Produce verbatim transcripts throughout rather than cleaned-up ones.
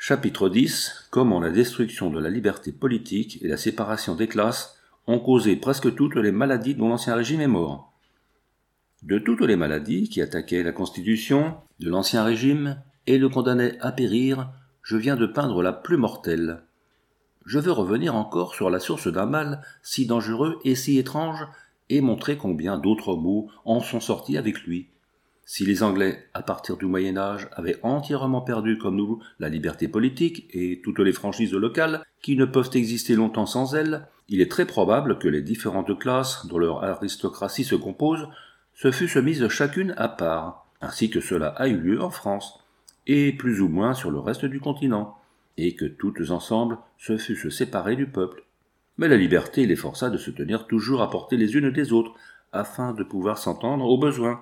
Chapitre dix. Comment la destruction de la liberté politique et la séparation des classes ont causé presque toutes les maladies dont l'Ancien Régime est mort. De toutes les maladies qui attaquaient la Constitution de l'Ancien Régime et le condamnaient à périr, je viens de peindre la plus mortelle. Je veux revenir encore sur la source d'un mal si dangereux et si étrange et montrer combien d'autres maux en sont sortis avec lui. Si les Anglais, à partir du Moyen-Âge, avaient entièrement perdu, comme nous, la liberté politique et toutes les franchises locales, qui ne peuvent exister longtemps sans elles, il est très probable que les différentes classes dont leur aristocratie se compose se fussent mises chacune à part, ainsi que cela a eu lieu en France, et plus ou moins sur le reste du continent, et que toutes ensemble se fussent séparées du peuple. Mais la liberté les força de se tenir toujours à portée les unes des autres, afin de pouvoir s'entendre au besoin.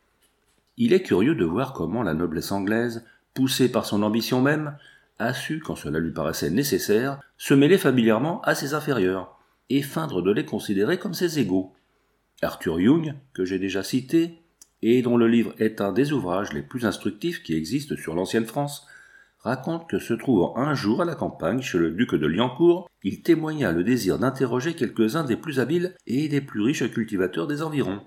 Il est curieux de voir comment la noblesse anglaise, poussée par son ambition même, a su, quand cela lui paraissait nécessaire, se mêler familièrement à ses inférieurs, et feindre de les considérer comme ses égaux. Arthur Young, que j'ai déjà cité, et dont le livre est un des ouvrages les plus instructifs qui existent sur l'ancienne France, raconte que se trouvant un jour à la campagne chez le duc de Liancourt, il témoigna le désir d'interroger quelques-uns des plus habiles et des plus riches cultivateurs des environs.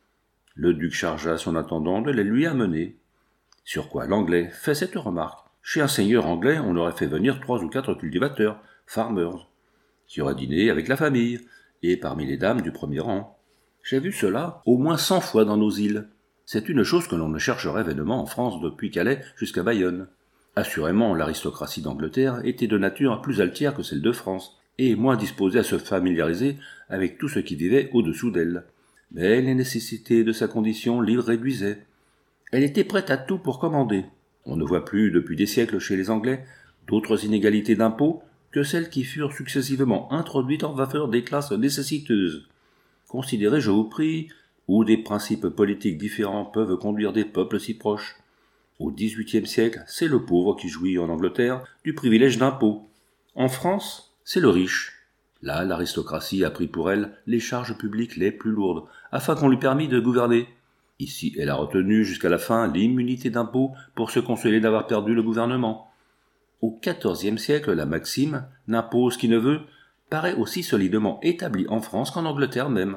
Le duc chargea son intendant de les lui amener. Sur quoi l'Anglais fait cette remarque. Chez un seigneur anglais, on aurait fait venir trois ou quatre cultivateurs, farmers, qui auraient dîné avec la famille, et parmi les dames du premier rang. J'ai vu cela au moins cent fois dans nos îles. C'est une chose que l'on ne chercherait vainement en France depuis Calais jusqu'à Bayonne. Assurément, l'aristocratie d'Angleterre était de nature plus altière que celle de France, et moins disposée à se familiariser avec tout ce qui vivait au-dessous d'elle. Mais les nécessités de sa condition l'y réduisaient. Elle était prête à tout pour commander. On ne voit plus, depuis des siècles chez les Anglais, d'autres inégalités d'impôts que celles qui furent successivement introduites en faveur des classes nécessiteuses. Considérez, je vous prie, où des principes politiques différents peuvent conduire des peuples si proches. Au dix-huitième siècle, c'est le pauvre qui jouit en Angleterre du privilège d'impôt. En France, c'est le riche. Là, l'aristocratie a pris pour elle les charges publiques les plus lourdes, afin qu'on lui permît de gouverner. Ici, elle a retenu jusqu'à la fin l'immunité d'impôt pour se consoler d'avoir perdu le gouvernement. Au quatorzième siècle, la maxime « n'impose qui ne veut » paraît aussi solidement établie en France qu'en Angleterre même.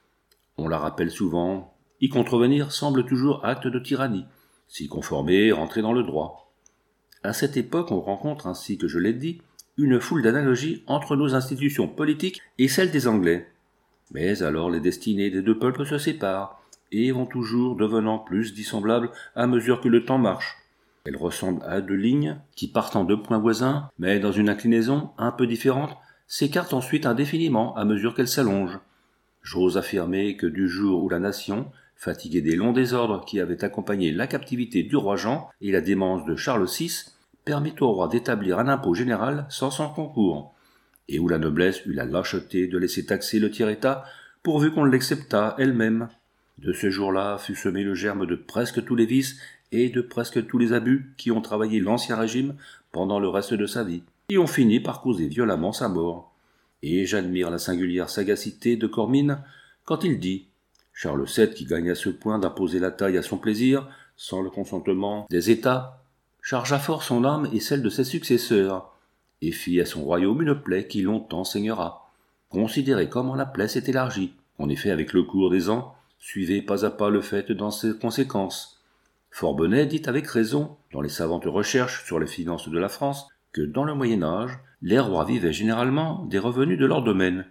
On la rappelle souvent, y contrevenir semble toujours acte de tyrannie, s'y conformer, rentrer dans le droit. À cette époque, on rencontre, ainsi que je l'ai dit, une foule d'analogies entre nos institutions politiques et celles des Anglais. Mais alors les destinées des deux peuples se séparent, et vont toujours devenant plus dissemblables à mesure que le temps marche. Elles ressemblent à deux lignes qui, partant de points voisins, mais dans une inclinaison un peu différente, s'écartent ensuite indéfiniment à mesure qu'elles s'allongent. J'ose affirmer que du jour où la nation, fatiguée des longs désordres qui avaient accompagné la captivité du roi Jean et la démence de Charles six, permit au roi d'établir un impôt général sans son concours, et où la noblesse eut la lâcheté de laisser taxer le tiers-état pourvu qu'on l'acceptât elle-même. De ce jour-là fut semé le germe de presque tous les vices et de presque tous les abus qui ont travaillé l'Ancien Régime pendant le reste de sa vie, et ont fini par causer violemment sa mort. Et j'admire la singulière sagacité de Cormine quand il dit « Charles sept, qui gagne à ce point d'imposer la taille à son plaisir, sans le consentement des États, chargea fort son âme et celle de ses successeurs, et fit à son royaume une plaie qui longtemps saignera. Considérez comment la plaie s'est élargie. En effet, avec le cours des ans, suivez pas à pas le fait dans ses conséquences. Forbonnet dit avec raison, dans les savantes recherches sur les finances de la France, que dans le Moyen-Âge, les rois vivaient généralement des revenus de leur domaine.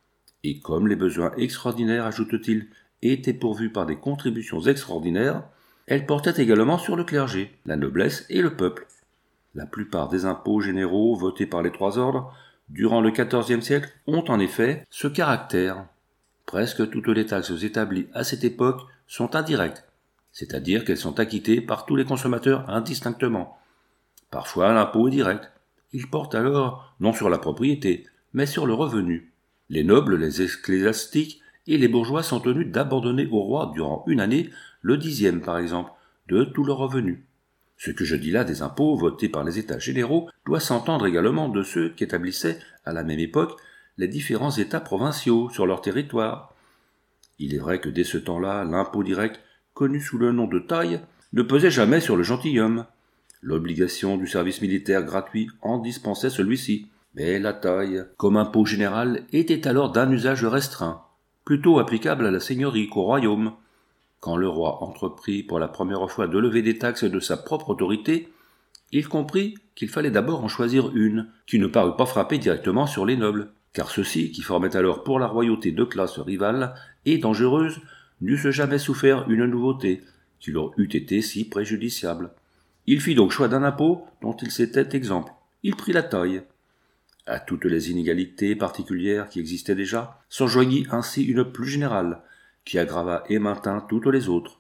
Et comme les besoins extraordinaires, ajoute-t-il, étaient pourvus par des contributions extraordinaires, elles portaient également sur le clergé, la noblesse et le peuple. La plupart des impôts généraux votés par les trois ordres, durant le quatorzième siècle, ont en effet ce caractère. Presque toutes les taxes établies à cette époque sont indirectes, c'est-à-dire qu'elles sont acquittées par tous les consommateurs indistinctement. Parfois, l'impôt est direct. Il porte alors non sur la propriété, mais sur le revenu. Les nobles, les ecclésiastiques et les bourgeois sont tenus d'abandonner au roi durant une année le dixième, par exemple, de tout leur revenu. Ce que je dis là des impôts votés par les États généraux doit s'entendre également de ceux qui établissaient, à la même époque, les différents États provinciaux sur leur territoire. Il est vrai que dès ce temps-là, l'impôt direct, connu sous le nom de taille, ne pesait jamais sur le gentilhomme. L'obligation du service militaire gratuit en dispensait celui-ci. Mais la taille, comme impôt général, était alors d'un usage restreint, plutôt applicable à la seigneurie qu'au royaume. Quand le roi entreprit pour la première fois de lever des taxes de sa propre autorité, il comprit qu'il fallait d'abord en choisir une, qui ne parut pas frapper directement sur les nobles, car ceux-ci, qui formaient alors pour la royauté deux classes rivales et dangereuses, n'eussent jamais souffert une nouveauté, qui leur eût été si préjudiciable. Il fit donc choix d'un impôt dont il s'était exempt. Il prit la taille. À toutes les inégalités particulières qui existaient déjà, s'enjoignit ainsi une plus générale, qui aggrava et maintint toutes les autres.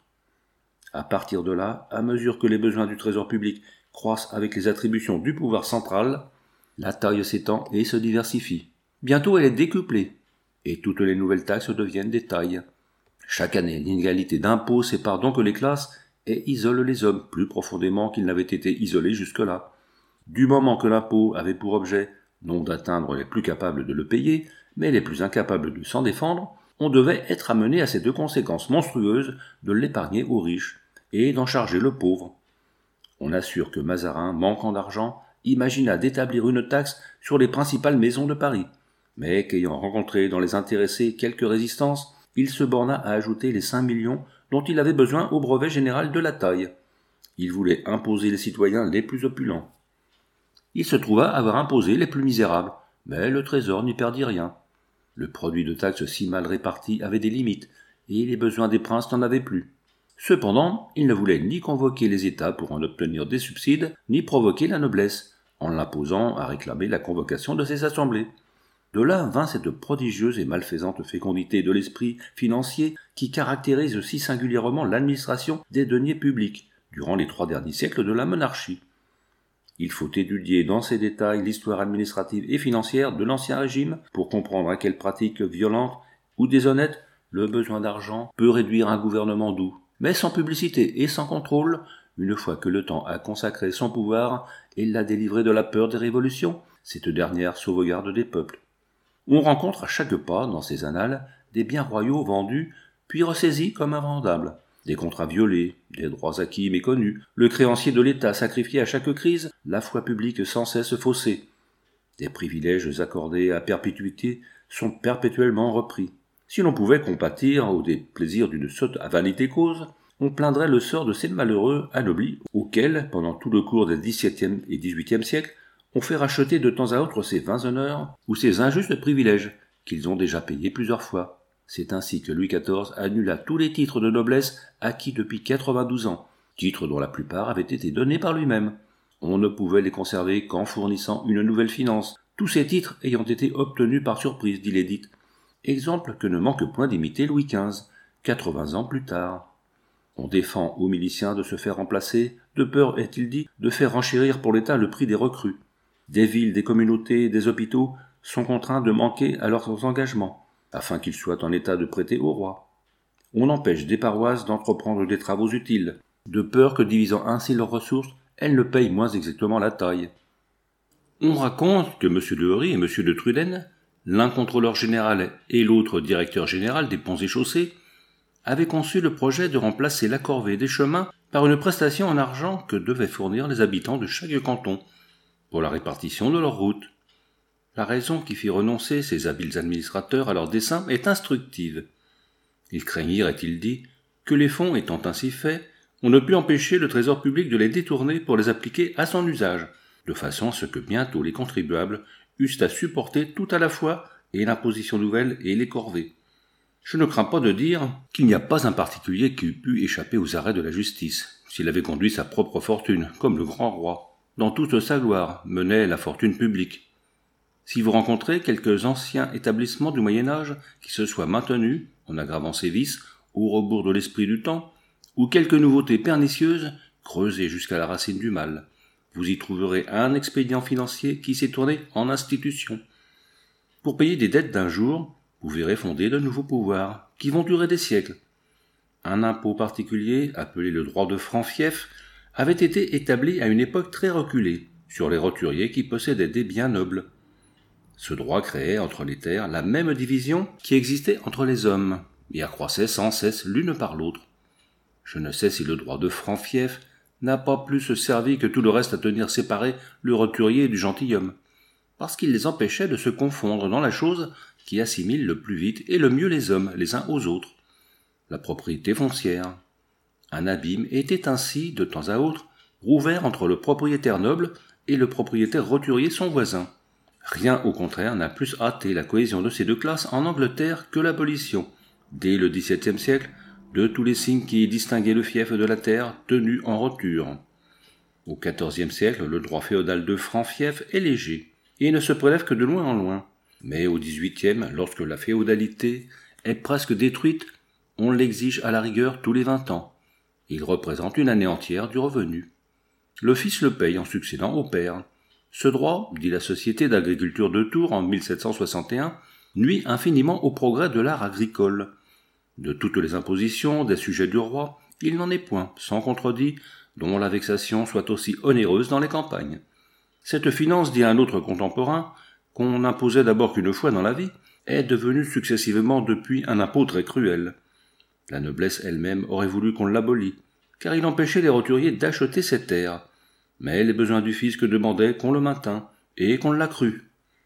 À partir de là, à mesure que les besoins du trésor public croissent avec les attributions du pouvoir central, la taille s'étend et se diversifie. Bientôt elle est décuplée, et toutes les nouvelles taxes deviennent des tailles. Chaque année, l'inégalité d'impôts sépare donc les classes et isole les hommes plus profondément qu'ils n'avaient été isolés jusque-là. Du moment que l'impôt avait pour objet non d'atteindre les plus capables de le payer, mais les plus incapables de s'en défendre, on devait être amené à ces deux conséquences monstrueuses de l'épargner aux riches et d'en charger le pauvre. On assure que Mazarin, manquant d'argent, imagina d'établir une taxe sur les principales maisons de Paris, mais qu'ayant rencontré dans les intéressés quelques résistances, il se borna à ajouter les cinq millions dont il avait besoin au brevet général de la taille. Il voulait imposer les citoyens les plus opulents. Il se trouva avoir imposé les plus misérables, mais le trésor n'y perdit rien. Le produit de taxes si mal réparti avait des limites, et les besoins des princes n'en avaient plus. Cependant, il ne voulait ni convoquer les États pour en obtenir des subsides, ni provoquer la noblesse, en l'imposant à réclamer la convocation de ses assemblées. De là vint cette prodigieuse et malfaisante fécondité de l'esprit financier qui caractérise si singulièrement l'administration des deniers publics durant les trois derniers siècles de la monarchie. Il faut étudier dans ses détails l'histoire administrative et financière de l'Ancien Régime pour comprendre à quelles pratiques violentes ou déshonnêtes le besoin d'argent peut réduire un gouvernement doux, mais sans publicité et sans contrôle, une fois que le temps a consacré son pouvoir et l'a délivré de la peur des révolutions, cette dernière sauvegarde des peuples. On rencontre à chaque pas, dans ces annales, des biens royaux vendus, puis ressaisis comme invendables, des contrats violés, des droits acquis méconnus, le créancier de l'État sacrifié à chaque crise, la foi publique sans cesse faussée. Des privilèges accordés à perpétuité sont perpétuellement repris. Si l'on pouvait compatir au déplaisir d'une sotte à vanité cause, on plaindrait le sort de ces malheureux anoblis auxquels, pendant tout le cours des dix-septième et dix-huitième siècles, on fait racheter de temps à autre ces vains honneurs ou ces injustes privilèges qu'ils ont déjà payés plusieurs fois. C'est ainsi que Louis quatorze annula tous les titres de noblesse acquis depuis quatre-vingt-douze ans, titres dont la plupart avaient été donnés par lui-même. On ne pouvait les conserver qu'en fournissant une nouvelle finance, tous ces titres ayant été obtenus par surprise, dit l'édit. Exemple que ne manque point d'imiter Louis quinze, quatre-vingts ans plus tard. On défend aux miliciens de se faire remplacer, de peur, est-il dit, de faire renchérir pour l'État le prix des recrues. Des villes, des communautés, des hôpitaux sont contraints de manquer à leurs engagements, afin qu'ils soient en état de prêter au roi. On empêche des paroisses d'entreprendre des travaux utiles, de peur que, divisant ainsi leurs ressources, elles ne payent moins exactement la taille. On raconte que M. de Henry et M. de Truden, l'un contrôleur général et l'autre directeur général des ponts et chaussées, avaient conçu le projet de remplacer la corvée des chemins par une prestation en argent que devaient fournir les habitants de chaque canton, pour la répartition de leurs routes. La raison qui fit renoncer ces habiles administrateurs à leur dessein est instructive. Ils craignirent, est-il dit, que les fonds étant ainsi faits, on ne pût empêcher le trésor public de les détourner pour les appliquer à son usage, de façon à ce que bientôt les contribuables eussent à supporter tout à la fois et l'imposition nouvelle et les corvées. Je ne crains pas de dire qu'il n'y a pas un particulier qui eût pu échapper aux arrêts de la justice, s'il avait conduit sa propre fortune, comme le grand roi. Dans toute sa gloire menait la fortune publique. Si vous rencontrez quelques anciens établissements du Moyen-Âge qui se soient maintenus, en aggravant ses vices, au rebours de l'esprit du temps, ou quelques nouveautés pernicieuses, creusées jusqu'à la racine du mal, vous y trouverez un expédient financier qui s'est tourné en institution. Pour payer des dettes d'un jour, vous verrez fonder de nouveaux pouvoirs, qui vont durer des siècles. Un impôt particulier, appelé le droit de franc-fief, avait été établi à une époque très reculée, sur les roturiers qui possédaient des biens nobles. Ce droit créait entre les terres la même division qui existait entre les hommes, et accroissait sans cesse l'une par l'autre. Je ne sais si le droit de franc-fief n'a pas plus servi que tout le reste à tenir séparés le roturier du gentilhomme, parce qu'il les empêchait de se confondre dans la chose qui assimile le plus vite et le mieux les hommes les uns aux autres, la propriété foncière. Un abîme était ainsi, de temps à autre, rouvert entre le propriétaire noble et le propriétaire roturier son voisin. Rien, au contraire, n'a plus hâté la cohésion de ces deux classes en Angleterre que l'abolition, dès le dix-septième siècle, de tous les signes qui distinguaient le fief de la terre tenu en roture. Au quatorzième siècle, le droit féodal de franc-fief est léger, et ne se prélève que de loin en loin. Mais au dix-huitième, lorsque la féodalité est presque détruite, on l'exige à la rigueur tous les vingt ans. Il représente une année entière du revenu. Le fils le paye en succédant au père. Ce droit, dit la Société d'agriculture de Tours en mille sept cent soixante et un, nuit infiniment au progrès de l'art agricole. De toutes les impositions des sujets du roi, il n'en est point, sans contredit, dont la vexation soit aussi onéreuse dans les campagnes. Cette finance, dit un autre contemporain, qu'on imposait d'abord qu'une fois dans la vie, est devenue successivement depuis un impôt très cruel. La noblesse elle-même aurait voulu qu'on l'abolît, car il empêchait les roturiers d'acheter ses terres, mais les besoins du fisc demandaient qu'on le maintînt, et qu'on l'accrût.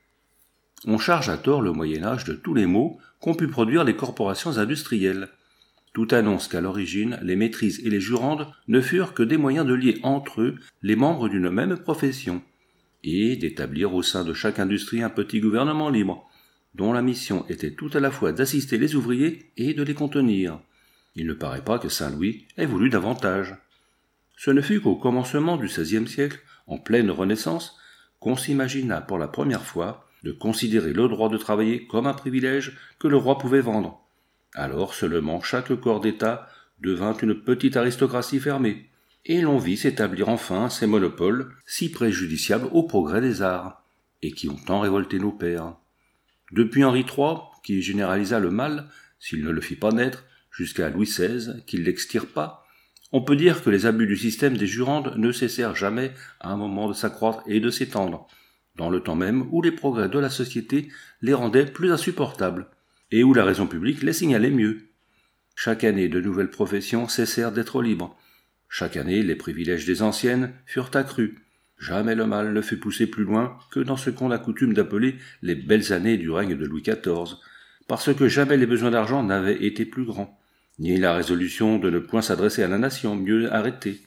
On charge à tort le Moyen-Âge de tous les maux qu'ont pu produire les corporations industrielles. Tout annonce qu'à l'origine, les maîtrises et les jurandes ne furent que des moyens de lier entre eux les membres d'une même profession, et d'établir au sein de chaque industrie un petit gouvernement libre, dont la mission était tout à la fois d'assister les ouvriers et de les contenir. Il ne paraît pas que Saint Louis ait voulu davantage. Ce ne fut qu'au commencement du seizième siècle, en pleine Renaissance, qu'on s'imagina pour la première fois de considérer le droit de travailler comme un privilège que le roi pouvait vendre. Alors seulement chaque corps d'État devint une petite aristocratie fermée, et l'on vit s'établir enfin ces monopoles si préjudiciables au progrès des arts, et qui ont tant révolté nos pères. Depuis Henri trois, qui généralisa le mal, s'il ne le fit pas naître, jusqu'à Louis seize, qui l'extirpa, on peut dire que les abus du système des jurandes ne cessèrent jamais à un moment de s'accroître et de s'étendre, dans le temps même où les progrès de la société les rendaient plus insupportables, et où la raison publique les signalait mieux. Chaque année, de nouvelles professions cessèrent d'être libres. Chaque année, les privilèges des anciennes furent accrus. Jamais le mal ne fut poussé plus loin que dans ce qu'on a coutume d'appeler les belles années du règne de Louis quatorze, parce que jamais les besoins d'argent n'avaient été plus grands, ni la résolution de ne point s'adresser à la nation mieux arrêtée.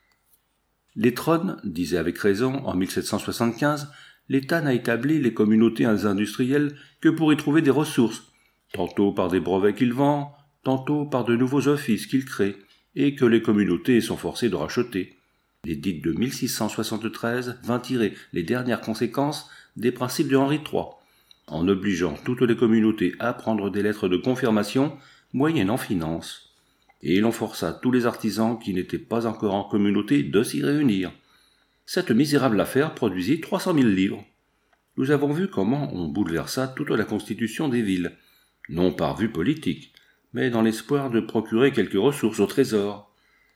Les trônes, disaient avec raison, en mille sept cent soixante-quinze, l'État n'a établi les communautés industrielles que pour y trouver des ressources, tantôt par des brevets qu'il vend, tantôt par de nouveaux offices qu'il crée, et que les communautés sont forcées de racheter. L'édit de mille six cent soixante-treize vint tirer les dernières conséquences des principes de Henri trois, en obligeant toutes les communautés à prendre des lettres de confirmation moyennant finance, et l'on força tous les artisans qui n'étaient pas encore en communauté de s'y réunir. Cette misérable affaire produisit trois cent mille livres. Nous avons vu comment on bouleversa toute la constitution des villes, non par vue politique, mais dans l'espoir de procurer quelques ressources au trésor.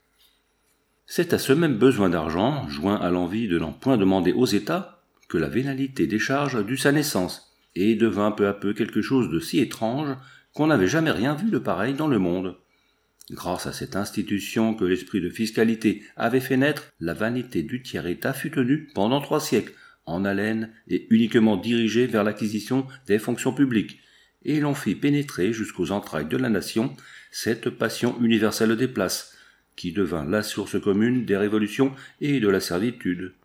C'est à ce même besoin d'argent, joint à l'envie de n'en point demander aux États, que la vénalité des charges dut sa naissance, et devint peu à peu quelque chose de si étrange qu'on n'avait jamais rien vu de pareil dans le monde. Grâce à cette institution que l'esprit de fiscalité avait fait naître, la vanité du tiers-État fut tenue pendant trois siècles, en haleine et uniquement dirigée vers l'acquisition des fonctions publiques, et l'on fit pénétrer jusqu'aux entrailles de la nation cette passion universelle des places, qui devint la source commune des révolutions et de la servitude.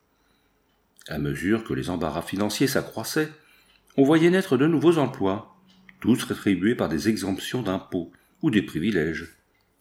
À mesure que les embarras financiers s'accroissaient, on voyait naître de nouveaux emplois, tous rétribués par des exemptions d'impôts ou des privilèges.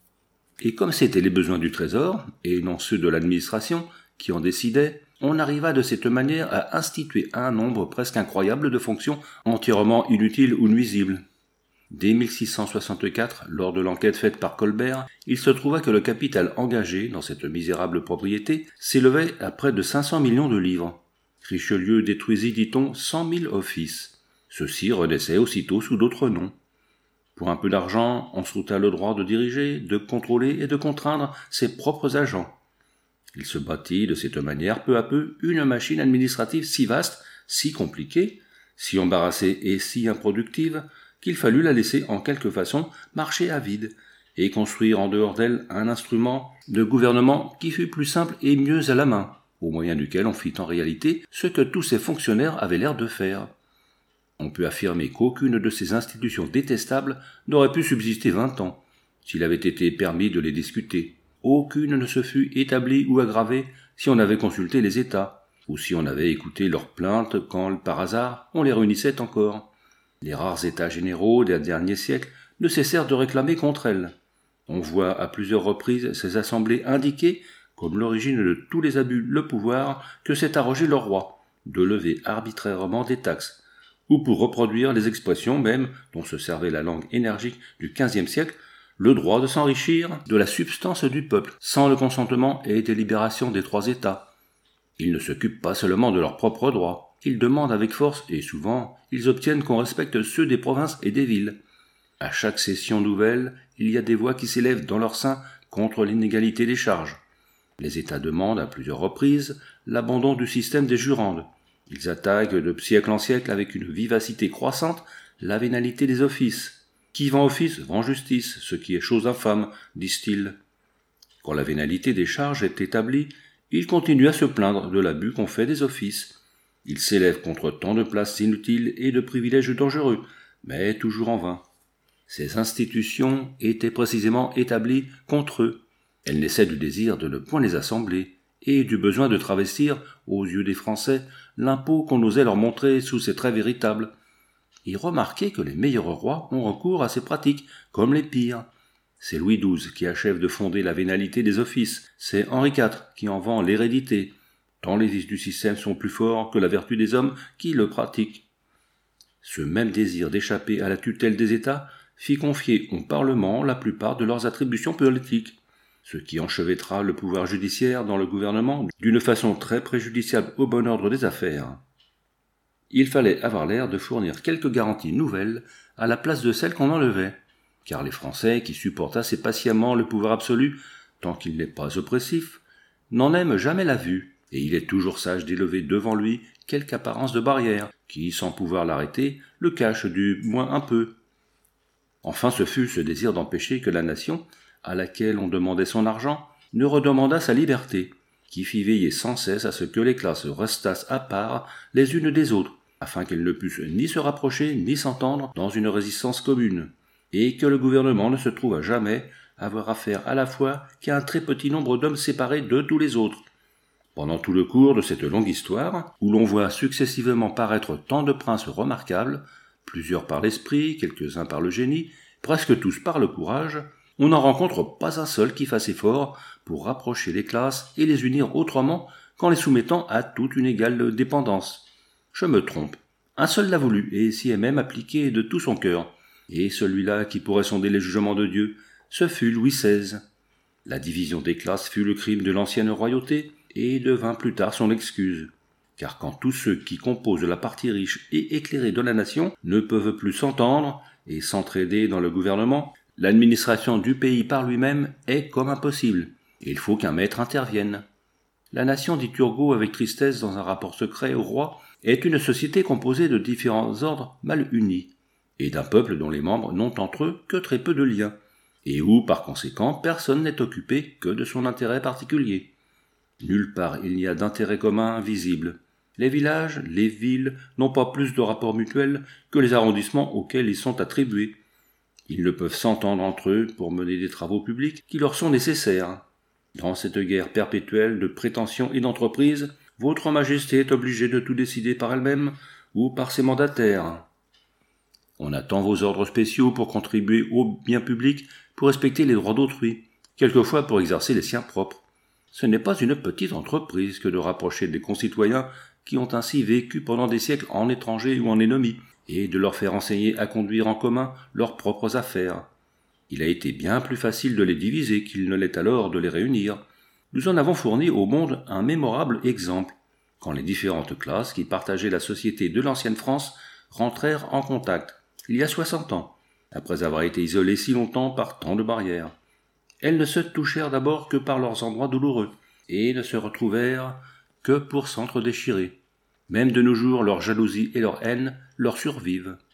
Et comme c'étaient les besoins du trésor, et non ceux de l'administration, qui en décidaient, on arriva de cette manière à instituer un nombre presque incroyable de fonctions entièrement inutiles ou nuisibles. Dès mille six cent soixante-quatre, lors de l'enquête faite par Colbert, il se trouva que le capital engagé dans cette misérable propriété s'élevait à près de cinq cents millions de livres. Richelieu détruisit, dit-on, cent mille offices. Ceux-ci renaissaient aussitôt sous d'autres noms. Pour un peu d'argent, on s'ôta le droit de diriger, de contrôler et de contraindre ses propres agents. Il se bâtit de cette manière peu à peu une machine administrative si vaste, si compliquée, si embarrassée et si improductive, qu'il fallut la laisser en quelque façon marcher à vide, et construire en dehors d'elle un instrument de gouvernement qui fut plus simple et mieux à la main, au moyen duquel on fit en réalité ce que tous ces fonctionnaires avaient l'air de faire. On peut affirmer qu'aucune de ces institutions détestables n'aurait pu subsister vingt ans, s'il avait été permis de les discuter. Aucune ne se fût établie ou aggravée si on avait consulté les États, ou si on avait écouté leurs plaintes quand, par hasard, on les réunissait encore. Les rares États généraux des derniers siècles ne cessèrent de réclamer contre elles. On voit à plusieurs reprises ces assemblées indiquer, comme l'origine de tous les abus, le pouvoir que s'est arrogé leur roi, de lever arbitrairement des taxes, ou pour reproduire les expressions même dont se servait la langue énergique du quinzième siècle, le droit de s'enrichir de la substance du peuple, sans le consentement et délibération des trois États. Ils ne s'occupent pas seulement de leurs propres droits, ils demandent avec force, et souvent, ils obtiennent qu'on respecte ceux des provinces et des villes. À chaque session nouvelle, il y a des voix qui s'élèvent dans leur sein contre l'inégalité des charges. Les États demandent à plusieurs reprises l'abandon du système des jurandes. Ils attaquent de siècle en siècle avec une vivacité croissante la vénalité des offices. Qui vend office vend justice, ce qui est chose infâme, disent-ils. Quand la vénalité des charges est établie, ils continuent à se plaindre de l'abus qu'on fait des offices. Ils s'élèvent contre tant de places inutiles et de privilèges dangereux, mais toujours en vain. Ces institutions étaient précisément établies contre eux. Elles naissaient du désir de ne point les assembler, et du besoin de travestir, aux yeux des Français, l'impôt qu'on osait leur montrer sous ses traits véritables. Et remarquez que les meilleurs rois ont recours à ces pratiques, comme les pires. C'est Louis douze qui achève de fonder la vénalité des offices, c'est Henri quatre qui en vend l'hérédité, tant les vices du système sont plus forts que la vertu des hommes qui le pratiquent. Ce même désir d'échapper à la tutelle des États fit confier au Parlement la plupart de leurs attributions politiques, ce qui enchevêtra le pouvoir judiciaire dans le gouvernement d'une façon très préjudiciable au bon ordre des affaires. Il fallait avoir l'air de fournir quelques garanties nouvelles à la place de celles qu'on enlevait, car les Français, qui supportent assez patiemment le pouvoir absolu, tant qu'il n'est pas oppressif, n'en aiment jamais la vue, et il est toujours sage d'élever devant lui quelque apparence de barrière, qui, sans pouvoir l'arrêter, le cache du moins un peu. Enfin, ce fut ce désir d'empêcher que la nation, à laquelle on demandait son argent, ne redemandât sa liberté, qui fit veiller sans cesse à ce que les classes restassent à part les unes des autres, afin qu'elles ne pussent ni se rapprocher ni s'entendre dans une résistance commune, et que le gouvernement ne se trouvât jamais avoir affaire à la fois qu'à un très petit nombre d'hommes séparés de tous les autres. Pendant tout le cours de cette longue histoire, où l'on voit successivement paraître tant de princes remarquables, plusieurs par l'esprit, quelques-uns par le génie, presque tous par le courage, on n'en rencontre pas un seul qui fasse effort pour rapprocher les classes et les unir autrement qu'en les soumettant à toute une égale dépendance. Je me trompe. Un seul l'a voulu, et s'y est même appliqué de tout son cœur. Et celui-là qui pourrait sonder les jugements de Dieu, ce fut Louis seize. La division des classes fut le crime de l'ancienne royauté, et devint plus tard son excuse. Car quand tous ceux qui composent la partie riche et éclairée de la nation ne peuvent plus s'entendre et s'entraider dans le gouvernement, l'administration du pays par lui-même est comme impossible, et il faut qu'un maître intervienne. La nation, dit Turgot avec tristesse dans un rapport secret au roi, est une société composée de différents ordres mal unis, et d'un peuple dont les membres n'ont entre eux que très peu de liens, et où, par conséquent, personne n'est occupé que de son intérêt particulier. Nulle part il n'y a d'intérêt commun visible. Les villages, les villes n'ont pas plus de rapports mutuels que les arrondissements auxquels ils sont attribués. Ils ne peuvent s'entendre entre eux pour mener des travaux publics qui leur sont nécessaires. Dans cette guerre perpétuelle de prétention et d'entreprise, votre Majesté est obligée de tout décider par elle-même ou par ses mandataires. On attend vos ordres spéciaux pour contribuer au bien public, pour respecter les droits d'autrui, quelquefois pour exercer les siens propres. Ce n'est pas une petite entreprise que de rapprocher des concitoyens qui ont ainsi vécu pendant des siècles en étranger ou en ennemis, et de leur faire enseigner à conduire en commun leurs propres affaires. Il a été bien plus facile de les diviser qu'il ne l'est alors de les réunir. Nous en avons fourni au monde un mémorable exemple, quand les différentes classes qui partageaient la société de l'ancienne France rentrèrent en contact, il y a soixante ans, après avoir été isolées si longtemps par tant de barrières. Elles ne se touchèrent d'abord que par leurs endroits douloureux, et ne se retrouvèrent que pour s'entre-déchirer. Même de nos jours, leur jalousie et leur haine leur survivent.